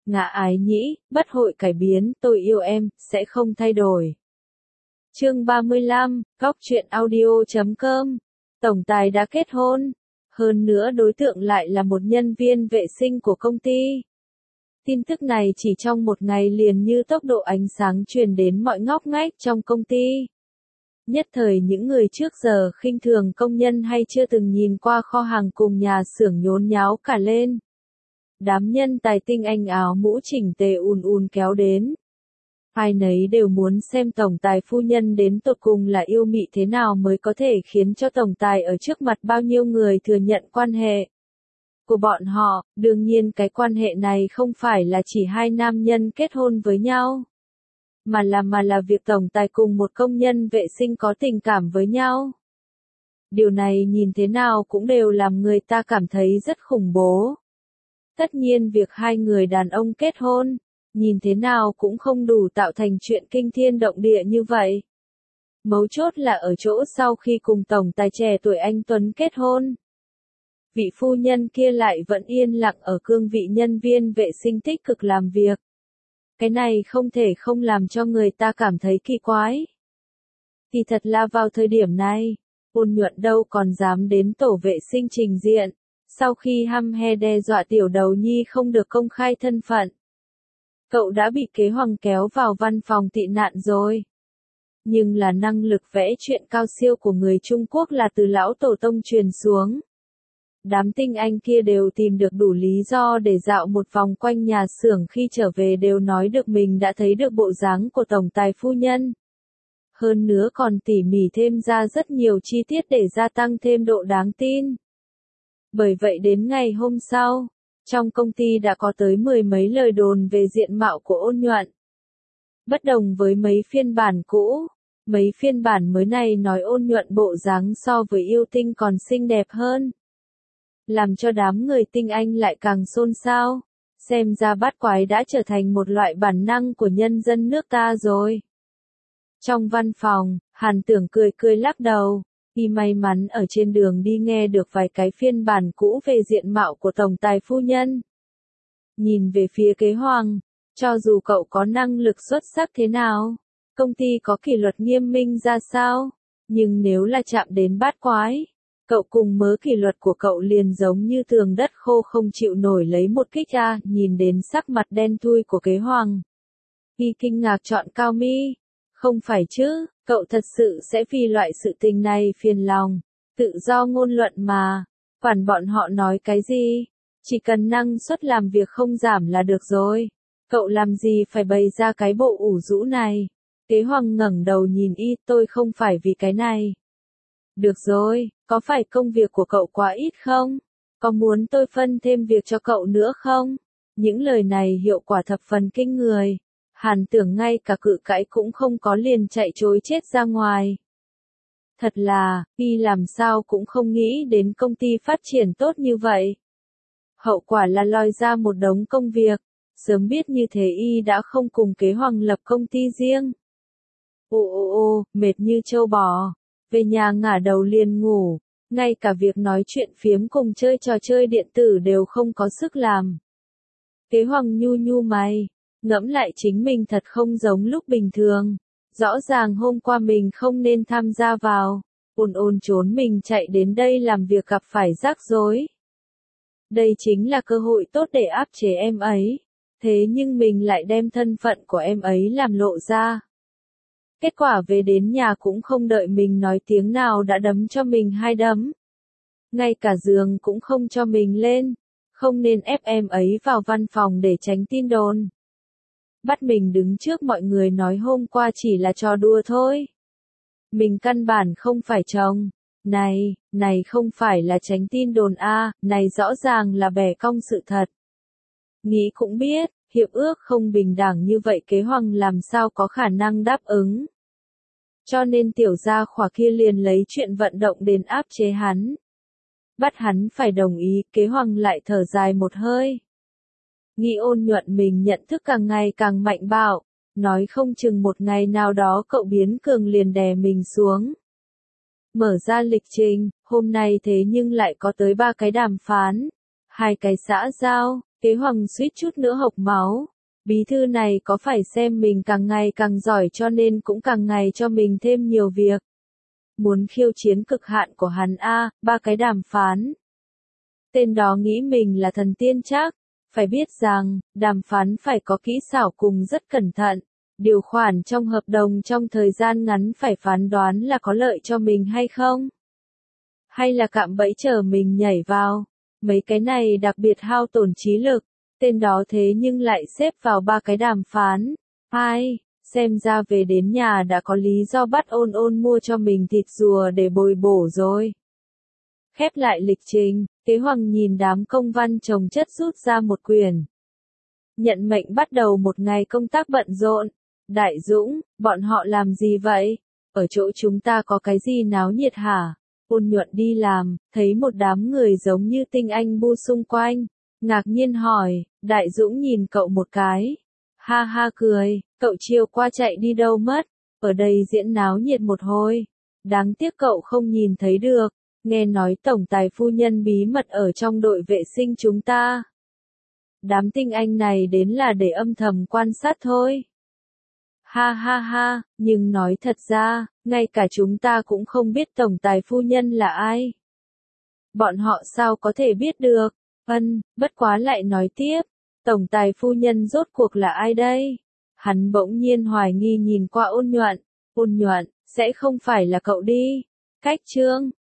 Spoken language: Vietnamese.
ngã ái nhĩ, bất hội cải biến, tôi yêu em, sẽ không thay đổi. Chương 35, Góc truyện audio.com. Tổng tài đã kết hôn. Hơn nữa đối tượng lại là một nhân viên vệ sinh của công ty. Tin tức này chỉ trong một ngày liền như tốc độ ánh sáng truyền đến mọi ngóc ngách trong công ty. Nhất thời những người trước giờ khinh thường công nhân hay chưa từng nhìn qua kho hàng cùng nhà xưởng nhốn nháo cả lên. Đám nhân tài tinh anh áo mũ chỉnh tề ùn kéo đến. Ai nấy đều muốn xem tổng tài phu nhân đến tột cùng là yêu mị thế nào mới có thể khiến cho tổng tài ở trước mặt bao nhiêu người thừa nhận quan hệ của bọn họ. Đương nhiên cái quan hệ này không phải là chỉ hai nam nhân kết hôn với nhau, mà là việc tổng tài cùng một công nhân vệ sinh có tình cảm với nhau. Điều này nhìn thế nào cũng đều làm người ta cảm thấy rất khủng bố. Tất nhiên việc hai người đàn ông kết hôn, nhìn thế nào cũng không đủ tạo thành chuyện kinh thiên động địa như vậy. Mấu chốt là ở chỗ sau khi cùng tổng tài trẻ tuổi anh Tuấn kết hôn, vị phu nhân kia lại vẫn yên lặng ở cương vị nhân viên vệ sinh tích cực làm việc. Cái này không thể không làm cho người ta cảm thấy kỳ quái. Thì thật là vào thời điểm này, Ôn Nhuận đâu còn dám đến tổ vệ sinh trình diện, sau khi hăm he đe dọa tiểu đầu nhi không được công khai thân phận. Cậu đã bị Kế Hoằng kéo vào văn phòng tị nạn rồi. Nhưng là năng lực vẽ truyện cao siêu của người Trung Quốc là từ lão tổ tông truyền xuống. Đám tinh anh kia đều tìm được đủ lý do để dạo một vòng quanh nhà xưởng, khi trở về đều nói được mình đã thấy được bộ dáng của tổng tài phu nhân. Hơn nữa còn tỉ mỉ thêm ra rất nhiều chi tiết để gia tăng thêm độ đáng tin. Bởi vậy đến ngày hôm sau, trong công ty đã có tới 10 mấy lời đồn về diện mạo của Ôn Nhuận. Bất đồng với mấy phiên bản cũ, mấy phiên bản mới này nói Ôn Nhuận bộ dáng so với yêu tinh còn xinh đẹp hơn. Làm cho đám người tinh anh lại càng xôn xao, xem ra bát quái đã trở thành một loại bản năng của nhân dân nước ta rồi. Trong văn phòng, Hàn Tưởng cười lắc đầu, y may mắn ở trên đường đi nghe được vài cái phiên bản cũ về diện mạo của tổng tài phu nhân. Nhìn về phía Kế Hoằng, cho dù cậu có năng lực xuất sắc thế nào, công ty có kỷ luật nghiêm minh ra sao, nhưng nếu là chạm đến bát quái, cậu cùng mớ kỷ luật của cậu liền giống như tường đất khô không chịu nổi lấy một kích ra. Nhìn đến sắc mặt đen thui của Kế Hoằng, y kinh ngạc trọn cao mi. Không phải chứ, cậu thật sự sẽ vì loại sự tình này phiền lòng. Tự do ngôn luận mà, quản bọn họ nói cái gì, chỉ cần năng suất làm việc không giảm là được rồi. Cậu làm gì phải bày ra cái bộ ủ rũ này. Kế Hoằng ngẩng đầu nhìn y, tôi không phải vì cái này. Được rồi, có phải công việc của cậu quá ít không? Có muốn tôi phân thêm việc cho cậu nữa không? Những lời này hiệu quả thập phần kinh người. Hàn Tưởng ngay cả cự cãi cũng không có, liền chạy trối chết ra ngoài. Thật là, y làm sao cũng không nghĩ đến công ty phát triển tốt như vậy. Hậu quả là lòi ra một đống công việc, sớm biết như thế y đã không cùng Kế Hoằng lập công ty riêng. Mệt như trâu bò, về nhà ngả đầu liền ngủ, ngay cả việc nói chuyện phiếm cùng chơi trò chơi điện tử đều không có sức làm. Kế Hoằng nhu mày, ngẫm lại chính mình thật không giống lúc bình thường. Rõ ràng hôm qua mình không nên tham gia vào, ôn trốn mình chạy đến đây làm việc gặp phải rắc rối. Đây chính là cơ hội tốt để áp chế em ấy, thế nhưng mình lại đem thân phận của em ấy làm lộ ra. Kết quả về đến nhà cũng không đợi mình nói tiếng nào đã đấm cho mình 2 đấm. Ngay cả giường cũng không cho mình lên, không nên ép em ấy vào văn phòng để tránh tin đồn. Bắt mình đứng trước mọi người nói hôm qua chỉ là trò đùa thôi. Mình căn bản không phải chồng. Này không phải là tránh tin đồn a, này rõ ràng là bẻ cong sự thật. Nghĩ cũng biết, hiệp ước không bình đẳng như vậy Kế Hoằng làm sao có khả năng đáp ứng. Cho nên tiểu gia khỏa kia liền lấy chuyện vận động đến áp chế hắn. Bắt hắn phải đồng ý, Kế Hoằng lại thở dài một hơi. Nghĩ Ôn Nhuận mình nhận thức càng ngày càng mạnh bạo, nói không chừng một ngày nào đó cậu biến cường liền đè mình xuống. Mở ra lịch trình, hôm nay thế nhưng lại có tới 3 cái đàm phán, 2 cái xã giao, Kế Hoằng suýt chút nữa hộc máu. Bí thư này có phải xem mình càng ngày càng giỏi cho nên cũng càng ngày cho mình thêm nhiều việc. Muốn khiêu chiến cực hạn của hắn a, 3 cái đàm phán. Tên đó nghĩ mình là thần tiên chắc. Phải biết rằng, đàm phán phải có kỹ xảo cùng rất cẩn thận. Điều khoản trong hợp đồng trong thời gian ngắn phải phán đoán là có lợi cho mình hay không. Hay là cạm bẫy chờ mình nhảy vào. Mấy cái này đặc biệt hao tổn trí lực. Tên đó thế nhưng lại xếp vào 3 cái đàm phán. Ai, xem ra về đến nhà đã có lý do bắt Ôn Ôn mua cho mình thịt rùa để bồi bổ rồi. Khép lại lịch trình, Kế Hoằng nhìn đám công văn chồng chất rút ra một quyển. Nhận mệnh bắt đầu một ngày công tác bận rộn. Đại Dũng, bọn họ làm gì vậy? Ở chỗ chúng ta có cái gì náo nhiệt hả? Ôn Nhuận đi làm, thấy một đám người giống như tinh anh bu xung quanh. Ngạc nhiên hỏi, Đại Dũng nhìn cậu một cái. Ha ha cười, cậu chiều qua chạy đi đâu mất? Ở đây diễn náo nhiệt một hồi. Đáng tiếc cậu không nhìn thấy được. Nghe nói tổng tài phu nhân bí mật ở trong đội vệ sinh chúng ta. Đám tinh anh này đến là để âm thầm quan sát thôi. Ha ha ha, nhưng nói thật ra, ngay cả chúng ta cũng không biết tổng tài phu nhân là ai. Bọn họ sao có thể biết được? Bất quá lại nói tiếp, tổng tài phu nhân rốt cuộc là ai đây? Hắn bỗng nhiên hoài nghi nhìn qua Ôn Nhuận, sẽ không phải là cậu đi. Cách Trương,